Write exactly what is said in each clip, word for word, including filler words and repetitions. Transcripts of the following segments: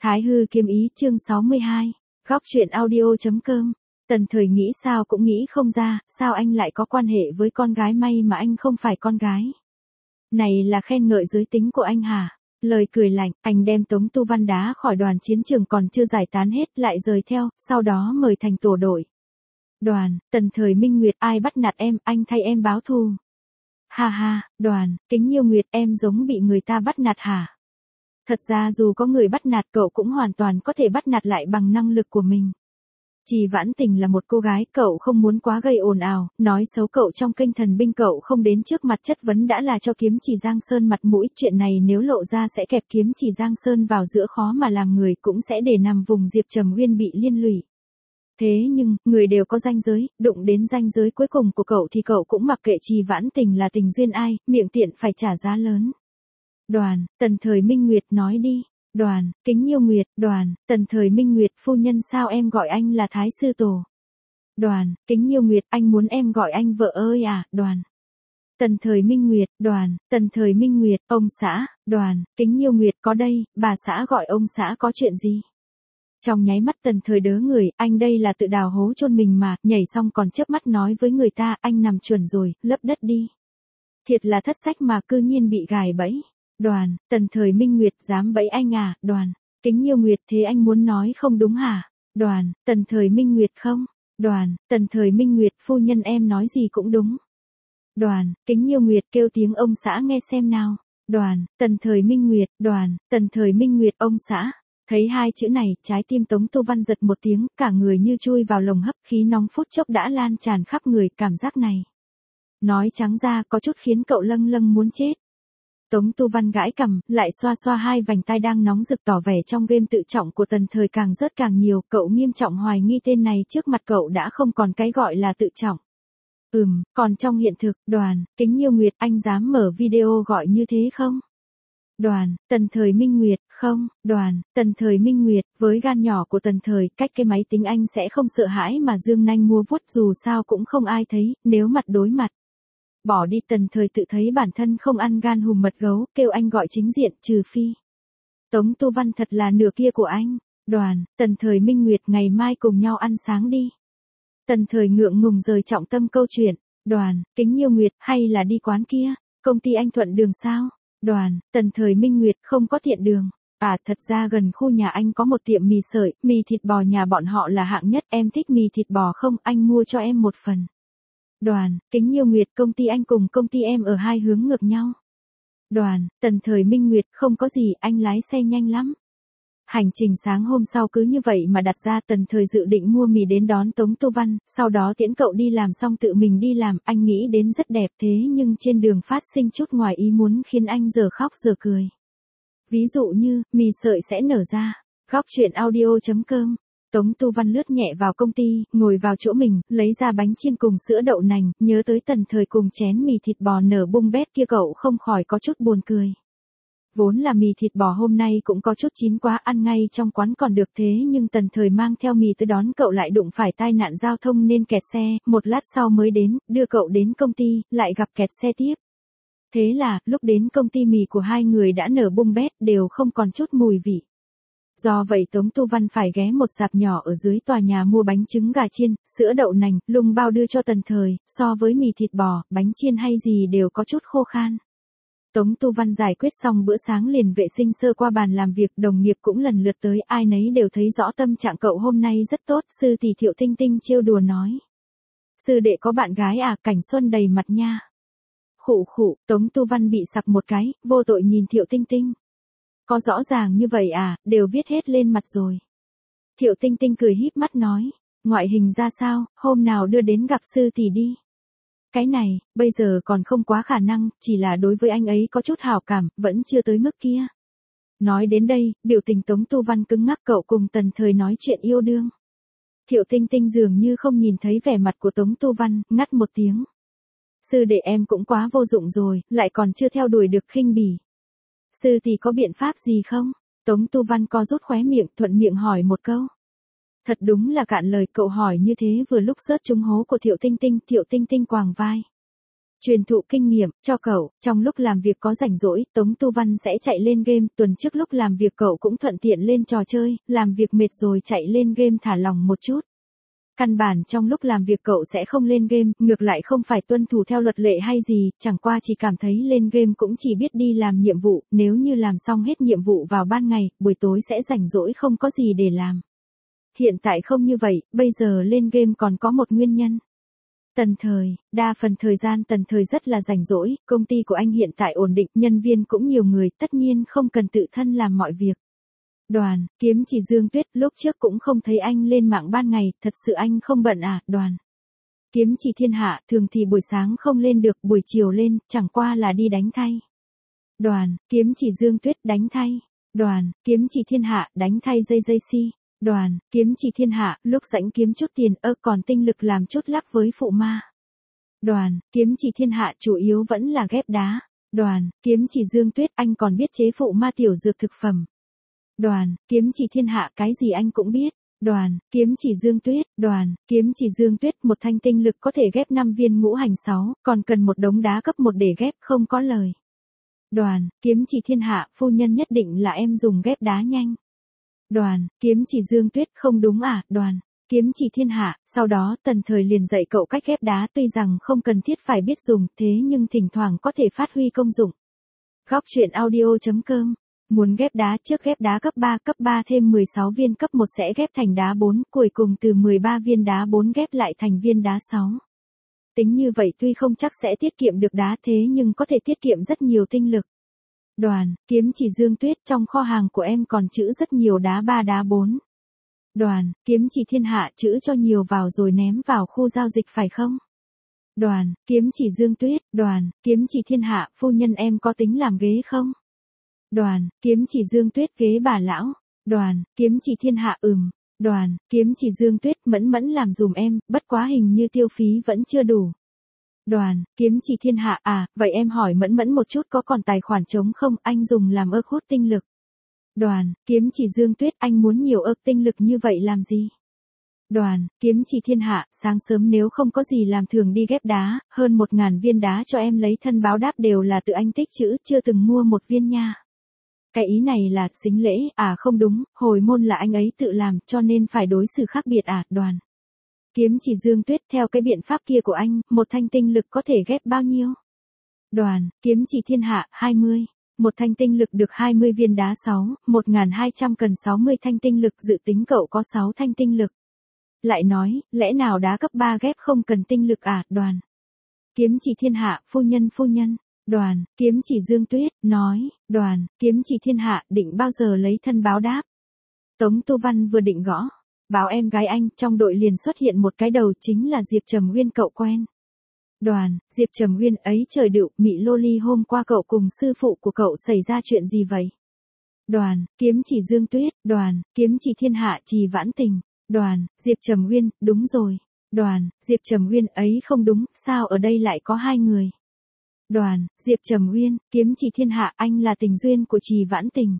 Thái hư kiếm ý chương sáu mươi hai. Góc truyện audio.com. Tần Thời nghĩ sao cũng nghĩ không ra, sao anh lại có quan hệ với con gái may mà anh không phải con gái. Này là khen ngợi giới tính của anh hả? Lời cười lạnh, anh đem Tống Tu Văn đá khỏi đoàn chiến trường còn chưa giải tán hết lại rời theo, sau đó mời thành tổ đội. Đoàn, Tần Thời Minh Nguyệt, ai bắt nạt em, anh thay em báo thù. Ha ha, Đoàn, Kính Nhiêu Nguyệt, em giống bị người ta bắt nạt hả? Thật ra dù có người bắt nạt cậu cũng hoàn toàn có thể bắt nạt lại bằng năng lực của mình. Trì Vãn Tình là một cô gái, cậu không muốn quá gây ồn ào, nói xấu cậu trong kênh thần binh, cậu không đến trước mặt chất vấn đã là cho Kiếm Chỉ Giang Sơn mặt mũi, chuyện này nếu lộ ra sẽ kẹp Kiếm Chỉ Giang Sơn vào giữa, khó mà làm người, cũng sẽ để nằm vùng Diệp Trầm Uyên bị liên lụy. Thế nhưng, người đều có ranh giới, đụng đến ranh giới cuối cùng của cậu thì cậu cũng mặc kệ. Trì Vãn Tình là tình duyên ai, miệng tiện phải trả giá lớn. Đoàn, Tần Thời Minh Nguyệt, nói đi. Đoàn, Kính Nhiêu Nguyệt, Đoàn, Tần Thời Minh Nguyệt, phu nhân sao em gọi anh là Thái Sư Tổ. Đoàn, Kính Nhiêu Nguyệt, anh muốn em gọi anh vợ ơi à. Đoàn, Tần Thời Minh Nguyệt, Đoàn, Tần Thời Minh Nguyệt, ông xã. Đoàn, Kính Nhiêu Nguyệt, có đây, bà xã gọi ông xã có chuyện gì? Trong nháy mắt Tần Thời đớ người, anh đây là tự đào hố chôn mình mà, nhảy xong còn chớp mắt nói với người ta, anh nằm chuẩn rồi, lấp đất đi. Thiệt là thất sách mà cư nhiên bị gài bẫy. Đoàn, Tần Thời Minh Nguyệt, dám bẫy anh à. Đoàn, Kính Nhiêu Nguyệt, thế anh muốn nói không đúng hả? Đoàn, Tần Thời Minh Nguyệt, không. Đoàn, Tần Thời Minh Nguyệt, phu nhân em nói gì cũng đúng. Đoàn, Kính Nhiêu Nguyệt, kêu tiếng ông xã nghe xem nào. Đoàn, Tần Thời Minh Nguyệt, Đoàn, Tần Thời Minh Nguyệt, ông xã. Thấy hai chữ này, trái tim Tống Tu Văn giật một tiếng, cả người như chui vào lồng hấp, khí nóng phút chốc đã lan tràn khắp người, cảm giác này. Nói trắng ra có chút khiến cậu lâng lâng muốn chết. Tống Tu Văn gãi cằm, lại xoa xoa hai vành tai đang nóng rực, tỏ vẻ trong game tự trọng của Tần Thời càng rớt càng nhiều, cậu nghiêm trọng hoài nghi tên này trước mặt cậu đã không còn cái gọi là tự trọng. Ừm, còn trong hiện thực, Đoàn, Kính Nhiêu Nguyệt, anh dám mở video gọi như thế không? Đoàn, Tần Thời Minh Nguyệt, không. Đoàn, Tần Thời Minh Nguyệt, với gan nhỏ của Tần Thời, cách cái máy tính anh sẽ không sợ hãi mà dương nanh mua vuốt, dù sao cũng không ai thấy, nếu mặt đối mặt. Bỏ đi. Tần Thời tự thấy bản thân không ăn gan hùm mật gấu, kêu anh gọi chính diện, trừ phi. Tống Tu Văn thật là nửa kia của anh. Đoàn, Tần Thời Minh Nguyệt, ngày mai cùng nhau ăn sáng đi. Tần Thời ngượng ngùng rời trọng tâm câu chuyện. Đoàn, Kính Nhiêu Nguyệt, hay là đi quán kia, công ty anh thuận đường sao? Đoàn, Tần Thời Minh Nguyệt, không có tiện đường. À, thật ra gần khu nhà anh có một tiệm mì sợi, mì thịt bò nhà bọn họ là hạng nhất, em thích mì thịt bò không, anh mua cho em một phần. Đoàn, Kính Nhiêu Nguyệt, công ty anh cùng công ty em ở hai hướng ngược nhau. Đoàn, Tần Thời Minh Nguyệt, không có gì, anh lái xe nhanh lắm. Hành trình sáng hôm sau cứ như vậy mà đặt ra. Tần Thời dự định mua mì đến đón Tống Tu Văn, sau đó tiễn cậu đi làm xong tự mình đi làm, anh nghĩ đến rất đẹp, thế nhưng trên đường phát sinh chút ngoài ý muốn khiến anh giờ khóc giờ cười. Ví dụ như, mì sợi sẽ nở ra. Góc truyện audio.com. Tống Tu Văn lướt nhẹ vào công ty, ngồi vào chỗ mình, lấy ra bánh chiên cùng sữa đậu nành, nhớ tới Tần Thời cùng chén mì thịt bò nở bung bét kia, cậu không khỏi có chút buồn cười. Vốn là mì thịt bò hôm nay cũng có chút chín quá, ăn ngay trong quán còn được, thế nhưng Tần Thời mang theo mì tới đón cậu lại đụng phải tai nạn giao thông nên kẹt xe, một lát sau mới đến, đưa cậu đến công ty, lại gặp kẹt xe tiếp. Thế là, lúc đến công ty mì của hai người đã nở bung bét, đều không còn chút mùi vị. Do vậy Tống Tu Văn phải ghé một sạp nhỏ ở dưới tòa nhà mua bánh trứng gà chiên, sữa đậu nành, lung bao đưa cho Tần Thời, so với mì thịt bò, bánh chiên hay gì đều có chút khô khan. Tống Tu Văn giải quyết xong bữa sáng liền vệ sinh sơ qua bàn làm việc, đồng nghiệp cũng lần lượt tới, ai nấy đều thấy rõ tâm trạng cậu hôm nay rất tốt. Sư tỷ Thiệu Tinh Tinh trêu đùa nói. Sư đệ có bạn gái à, cảnh xuân đầy mặt nha. Khụ khụ, Tống Tu Văn bị sặc một cái, vô tội nhìn Thiệu Tinh Tinh. Có rõ ràng như vậy à, đều viết hết lên mặt rồi. Thiệu Tinh Tinh cười híp mắt nói, ngoại hình ra sao, hôm nào đưa đến gặp sư tỷ đi. Cái này, bây giờ còn không quá khả năng, chỉ là đối với anh ấy có chút hảo cảm, vẫn chưa tới mức kia. Nói đến đây, biểu tình Tống Tu Văn cứng ngắc, cậu cùng Tần Thời nói chuyện yêu đương. Thiệu Tinh Tinh dường như không nhìn thấy vẻ mặt của Tống Tu Văn, ngắt một tiếng. Sư đệ em cũng quá vô dụng rồi, lại còn chưa theo đuổi được, khinh bỉ. Sư tỷ có biện pháp gì không? Tống Tu Văn co rút khóe miệng, thuận miệng hỏi một câu. Thật đúng là cạn lời, cậu hỏi như thế vừa lúc rớt trúng hố của Thiệu Tinh Tinh. Thiệu Tinh Tinh quàng vai. Truyền thụ kinh nghiệm cho cậu, trong lúc làm việc có rảnh rỗi, Tống Tu Văn sẽ chạy lên game, tuần trước lúc làm việc cậu cũng thuận tiện lên trò chơi, làm việc mệt rồi chạy lên game thả lỏng một chút. Căn bản trong lúc làm việc cậu sẽ không lên game, ngược lại không phải tuân thủ theo luật lệ hay gì, chẳng qua chỉ cảm thấy lên game cũng chỉ biết đi làm nhiệm vụ, nếu như làm xong hết nhiệm vụ vào ban ngày, buổi tối sẽ rảnh rỗi không có gì để làm. Hiện tại không như vậy, bây giờ lên game còn có một nguyên nhân. Tần Thời, đa phần thời gian Tần Thời rất là rảnh rỗi, công ty của anh hiện tại ổn định, nhân viên cũng nhiều người, tất nhiên không cần tự thân làm mọi việc. Đoàn, kiếm chỉ Dương Tuyết, lúc trước cũng không thấy anh lên mạng ban ngày, thật sự anh không bận à, Đoàn. Kiếm chỉ Thiên Hạ, thường thì buổi sáng không lên được, buổi chiều lên, chẳng qua là đi đánh thay. Đoàn, kiếm chỉ Dương Tuyết, đánh thay. Đoàn, kiếm chỉ Thiên Hạ, đánh thay dây dây si. Đoàn, kiếm chỉ Thiên Hạ, lúc rảnh kiếm chút tiền, ơ còn tinh lực làm chút lắc với phụ ma. Đoàn, kiếm chỉ Thiên Hạ chủ yếu vẫn là ghép đá. Đoàn, kiếm chỉ Dương Tuyết, anh còn biết chế phụ ma tiểu dược thực phẩm. Đoàn, kiếm chỉ Thiên Hạ, cái gì anh cũng biết. Đoàn, kiếm chỉ Dương Tuyết, đoàn, kiếm chỉ Dương Tuyết, một thanh tinh lực có thể ghép năm viên ngũ hành sáu, còn cần một đống đá cấp một để ghép, không có lời. Đoàn, kiếm chỉ Thiên Hạ, phu nhân nhất định là em dùng ghép đá nhanh. Đoàn, kiếm chỉ Dương Tuyết, không đúng à, Đoàn, kiếm chỉ Thiên Hạ, sau đó Tần Thời liền dạy cậu cách ghép đá, tuy rằng không cần thiết phải biết dùng, thế nhưng thỉnh thoảng có thể phát huy công dụng. Góc truyện audio chấm com. Muốn ghép đá, trước ghép đá cấp ba, cấp ba thêm mười sáu viên, cấp một sẽ ghép thành đá bốn, cuối cùng từ mười ba viên đá bốn ghép lại thành viên đá sáu. Tính như vậy tuy không chắc sẽ tiết kiệm được đá, thế nhưng có thể tiết kiệm rất nhiều tinh lực. Đoàn, kiếm chỉ Dương Tuyết, trong kho hàng của em còn trữ rất nhiều đá ba đá bốn. Đoàn, kiếm chỉ Thiên Hạ, trữ cho nhiều vào rồi ném vào khu giao dịch phải không? Đoàn, kiếm chỉ Dương Tuyết, đoàn, kiếm chỉ Thiên Hạ, phu nhân em có tính làm ghế không? Đoàn, kiếm chỉ Dương Tuyết, ghế bà lão. Đoàn, kiếm chỉ Thiên Hạ, ừm. Đoàn, kiếm chỉ Dương Tuyết, mẫn mẫn làm dùm em, bất quá hình như tiêu phí vẫn chưa đủ. Đoàn, kiếm chỉ Thiên Hạ, à, vậy em hỏi mẫn mẫn một chút có còn tài khoản trống không, anh dùng làm ức hút tinh lực. Đoàn, kiếm chỉ Dương Tuyết, anh muốn nhiều ức tinh lực như vậy làm gì? Đoàn, kiếm chỉ Thiên Hạ, sáng sớm nếu không có gì làm thường đi ghép đá, hơn một ngàn viên đá cho em lấy thân báo đáp đều là tự anh tích trữ, chưa từng mua một viên nha. Cái ý này là, xính lễ, à không đúng, hồi môn là anh ấy tự làm, cho nên phải đối xử khác biệt à, Đoàn. Kiếm chỉ Dương Tuyết, theo cái biện pháp kia của anh, một thanh tinh lực có thể ghép bao nhiêu? Đoàn, kiếm chỉ Thiên Hạ, hai mươi. Một thanh tinh lực được hai mươi viên đá sáu, một nghìn hai trăm cần sáu mươi thanh tinh lực, dự tính cậu có sáu thanh tinh lực. Lại nói, lẽ nào đá cấp ba ghép không cần tinh lực à, Đoàn. Kiếm chỉ Thiên Hạ, phu nhân phu nhân. Đoàn, kiếm chỉ Dương Tuyết, nói, Đoàn, kiếm chỉ Thiên Hạ, định bao giờ lấy thân báo đáp? Tống Tu Văn vừa định gõ, báo em gái anh, trong đội liền xuất hiện một cái đầu, chính là Diệp Trầm Uyên cậu quen. Đoàn, Diệp Trầm Uyên ấy trời đựu, mị loli hôm qua cậu cùng sư phụ của cậu xảy ra chuyện gì vậy? Đoàn, kiếm chỉ Dương Tuyết, đoàn, kiếm chỉ Thiên Hạ, Trì Vãn Tình. Đoàn, Diệp Trầm Uyên, đúng rồi. Đoàn, Diệp Trầm Uyên ấy không đúng, sao ở đây lại có hai người? Đoàn, Diệp Trầm Uyên, kiếm chỉ Thiên Hạ, anh là tình duyên của Trì Vãn Tình.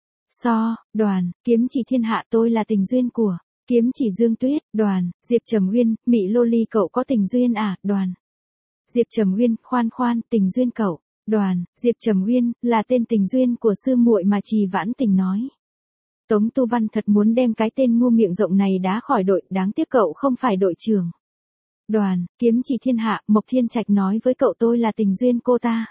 So, đoàn, kiếm chỉ Thiên Hạ, tôi là tình duyên của kiếm chỉ Dương Tuyết. Đoàn, Diệp Trầm Uyên, mị loli cậu có tình duyên à? Đoàn, Diệp Trầm Uyên, khoan khoan, tình duyên cậu. Đoàn, Diệp Trầm Uyên, là tên tình duyên của sư muội mà Trì Vãn Tình nói. Tống Tu Văn thật muốn đem cái tên ngu miệng rộng này đá khỏi đội, đáng tiếc cậu không phải đội trưởng. Đoàn, kiếm chỉ Thiên Hạ, Mộc Thiên Trạch nói với cậu tôi là tình duyên cô ta.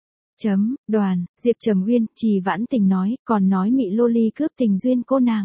Chấm, đoàn, Diệp Trầm Uyên, Trì Vãn Tình nói, còn nói mị loli cướp tình duyên cô nàng.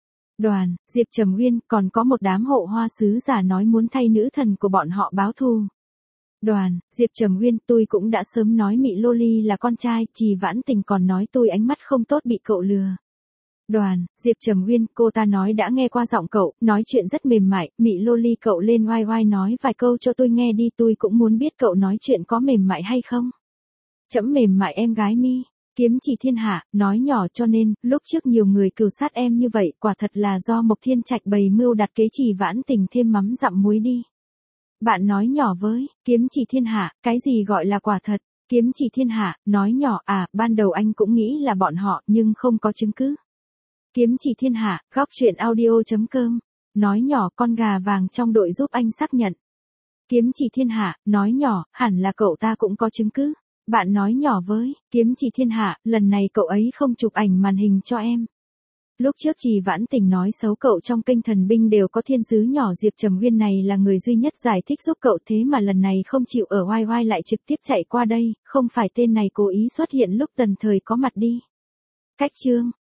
Đoàn, Diệp Trầm Uyên, còn có một đám hộ hoa sứ giả nói muốn thay nữ thần của bọn họ báo thù. Đoàn, Diệp Trầm Uyên, tôi cũng đã sớm nói mị loli là con trai, Trì Vãn Tình còn nói tôi ánh mắt không tốt bị cậu lừa. Đoàn, Diệp Trầm Uyên, cô ta nói đã nghe qua giọng cậu, nói chuyện rất mềm mại, mị loli cậu lên oai oai nói vài câu cho tôi nghe đi, tôi cũng muốn biết cậu nói chuyện có mềm mại hay không. Chấm mềm mại em gái mi. Kiếm chỉ Thiên Hạ, nói nhỏ cho nên, lúc trước nhiều người cừu sát em như vậy, quả thật là do Mộc Thiên Trạch bày mưu đặt kế Trì Vãn Tình thêm mắm dặm muối đi. Bạn nói nhỏ với, kiếm chỉ Thiên Hạ, cái gì gọi là quả thật? Kiếm chỉ Thiên Hạ, nói nhỏ à, ban đầu anh cũng nghĩ là bọn họ, nhưng không có chứng cứ. Kiếm chỉ Thiên Hạ, góc truyện audio chấm com. Nói nhỏ con gà vàng trong đội giúp anh xác nhận. Kiếm chỉ thiên hạ, nói nhỏ, hẳn là cậu ta cũng có chứng cứ. Bạn nói nhỏ với, kiếm chỉ thiên hạ, lần này cậu ấy không chụp ảnh màn hình cho em. Lúc trước Trì Vãn Tình nói xấu cậu trong kênh Thần Binh đều có thiên sứ nhỏ Diệp Trầm Uyên này là người duy nhất giải thích giúp cậu, thế mà lần này không chịu ở oai oai lại trực tiếp chạy qua đây, không phải tên này cố ý xuất hiện lúc Tần Thời có mặt đi. Cách chương